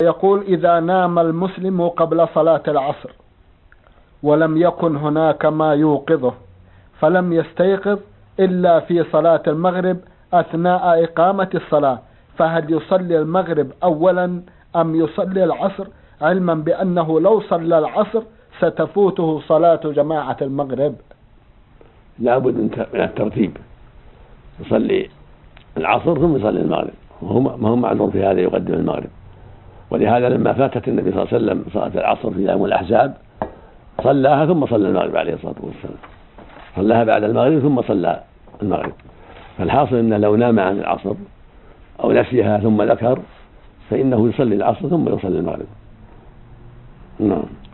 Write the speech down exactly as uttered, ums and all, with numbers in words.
يقول: إذا نام المسلم قبل صلاة العصر ولم يكن هناك ما يوقظه فلم يستيقظ إلا في صلاة المغرب أثناء إقامة الصلاة، فهل يصلي المغرب أولا أم يصلي العصر، علما بأنه لو صلى العصر ستفوته صلاة جماعة المغرب؟ لابد من الترتيب، يصلي العصر ثم يصلي المغرب، ما هو معذور في هذا، يقدم المغرب. ولهذا لما فاتت النبي صلى الله عليه وسلم صلاة العصر في يوم الأحزاب صلاها ثم صلى المغرب عليه الصلاة والسلام، صلاها بعد المغرب ثم صلى المغرب. فالحاصل أنه لو نام عن العصر أو نسيها ثم ذكر فإنه يصلي العصر ثم يصلي المغرب. نعم.